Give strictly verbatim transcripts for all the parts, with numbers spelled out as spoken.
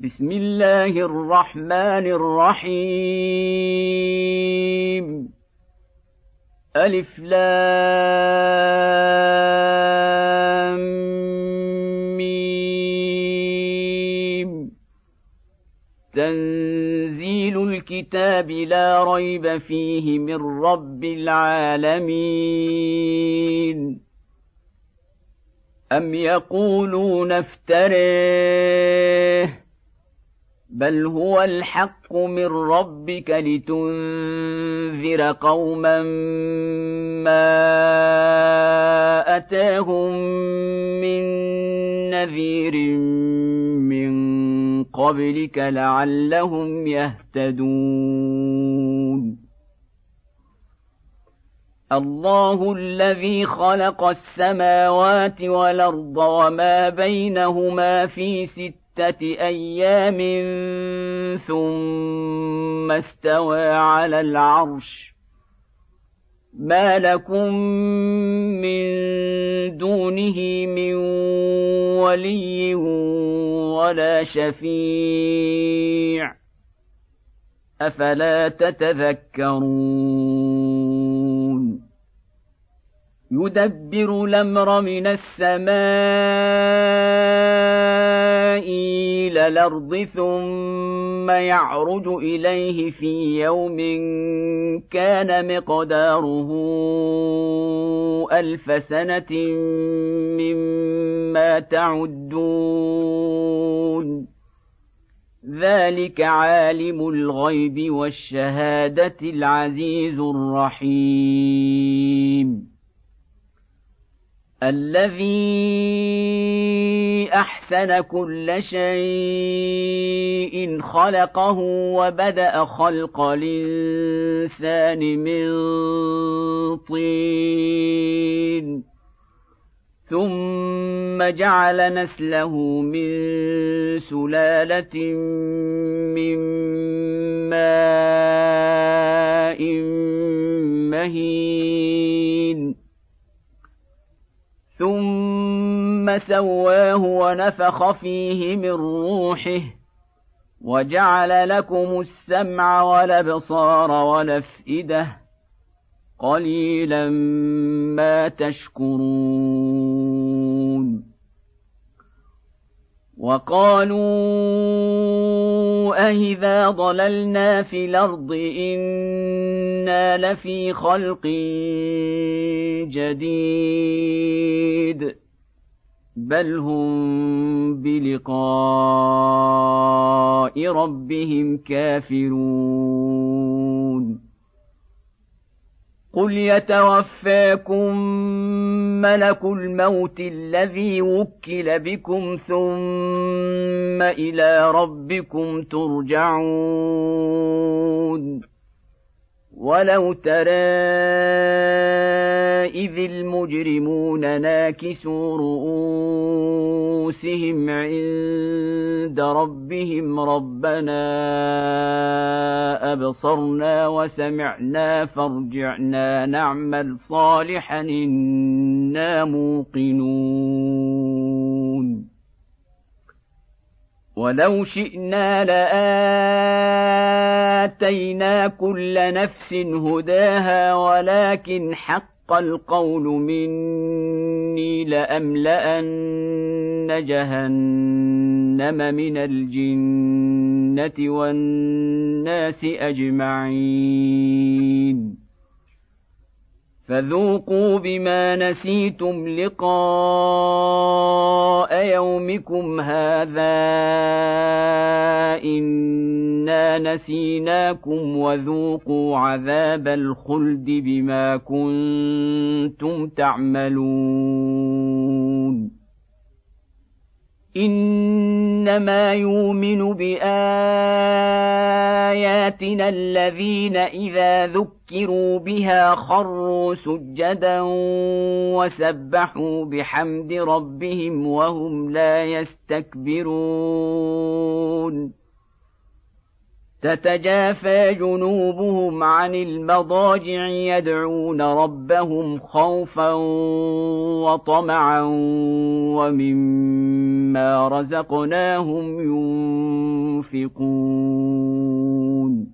بسم الله الرحمن الرحيم ألف لام ميم تنزيل الكتاب لا ريب فيه من رب العالمين أم يقولون افتريه بل هو الحق من ربك لتنذر قوما ما أتاهم من نذير من قبلك لعلهم يهتدون الله الذي خلق السماوات والأرض وما بينهما في ستة أيام ثم استوى على العرش ما لكم من دونه من ولي ولا شفيع أفلا تتذكرون يدبر الأمر من السماء إلى الأرض ثم يعرج إليه في يوم كان مقداره ألف سنة مما تعدون ذلك عالم الغيب والشهادة العزيز الرحيم الذي أحسن كل شيء خلقه وبدأ خلق الإنسان من طين ثم جعل نسله من سلالة من ماء مهين ثم سواه ونفخ فيه من روحه وجعل لكم السمع والأبصار والأفئدة قليلا ما تشكرون وقالوا أإذا ضللنا في الأرض إنا لفي خلق جديد بل هم بلقاء ربهم كافرون قل يتوفاكم ملك الموت الذي وكل بكم ثم إلى ربكم ترجعون ولو ترى إذ المجرمون ناكسوا رؤوسهم عند ربهم ربنا أبصرنا وسمعنا فارجعنا نعمل صالحا إنا موقنون ولو شئنا لآتينا كل نفس هداها ولكن حق القول مني لأملأن جهنم من الجنة والناس أجمعين فذوقوا بما نسيتم لقاء يومكم هذا إنا نسيناكم وذوقوا عذاب الخلد بما كنتم تعملون إنما يؤمن بآياتنا الذين إذا ذكروا بها خروا سجدا وسبحوا بحمد ربهم وهم لا يستكبرون تتجافى جنوبهم عن المضاجع يدعون ربهم خوفا وطمعا ومما رزقناهم ينفقون ينفقون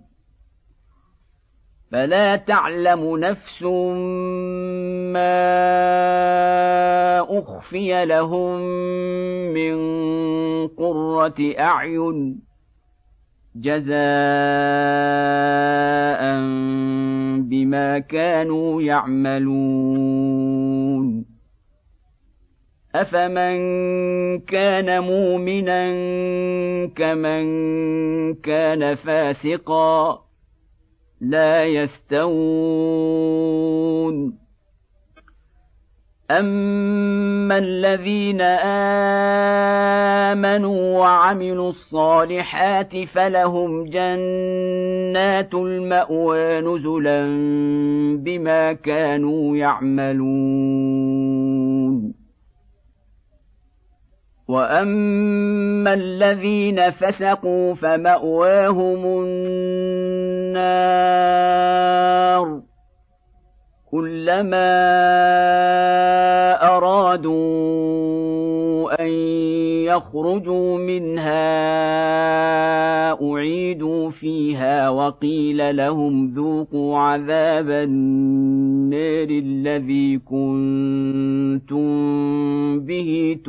فلا تعلم نفس ما أخفي لهم من قرة أعين جزاء بما كانوا يعملون أفمن كان مؤمنا كمن كان فاسقا لا يستوون أما الذين آمنوا وعملوا الصالحات فلهم جنات المأوى نزلا بما كانوا يعملون وأما الذين فسقوا فمأواهم النار كلما أرادوا أن يخرجوا منها أعيدوا فيها وقيل لهم ذوقوا عذاب النار الذي كنتم به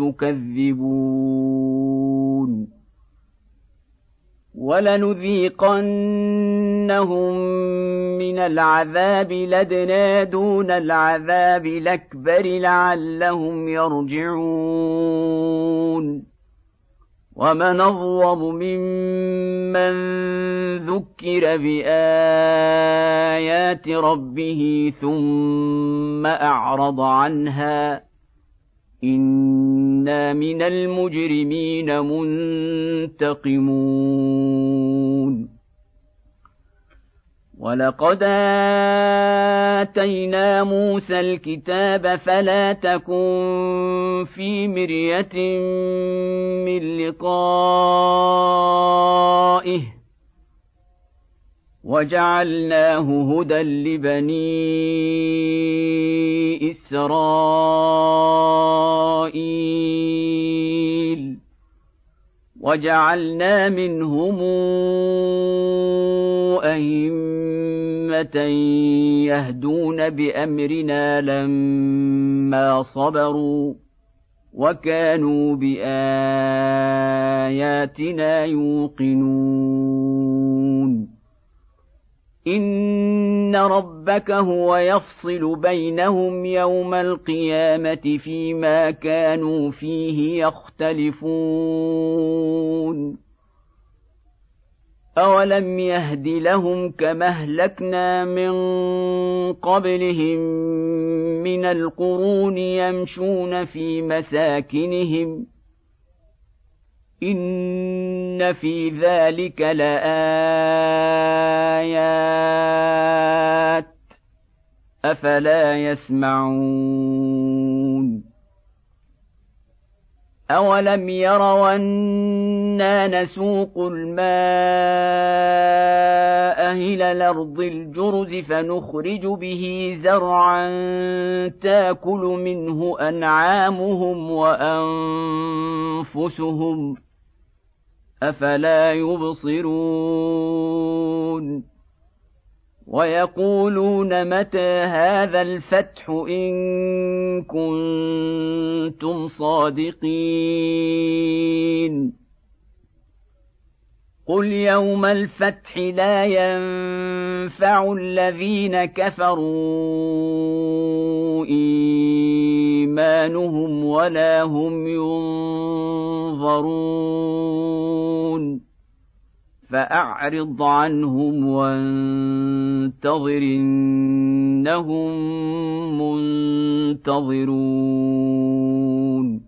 تكذبون ولنذيقنهم من العذاب الأدنى دون العذاب الأكبر لعلهم يرجعون ومن أظلم ممن ذكر بآيات ربه ثم أعرض عنها إنا من المجرمين منتقمون ولقد آتينا موسى الكتاب فلا تكن في مرية من لقائه وجعلناه هدى لبني إسرائيل وجعلنا منهم أئمة يهدون بأمرنا لما صبروا وكانوا بآياتنا يوقنون إن ربك هو يفصل بينهم يوم القيامة فيما كانوا فيه يختلفون أولم يهد لهم كما أهلكنا من قبلهم من القرون يمشون في مساكنهم إن في ذلك لآيات أفلا يسمعون أولم يروا أنا نسوق الماء إلى الأرض الجرز فنخرج به زرعا تاكل منه أنعامهم وأنفسهم أفلا يبصرون ويقولون متى هذا الفتح إن كنتم صادقين قل يوم الفتح لا ينفع الذين كفروا إيمانهم ولا هم ينظرون فأعرض عنهم وانتظر إنهم منتظرون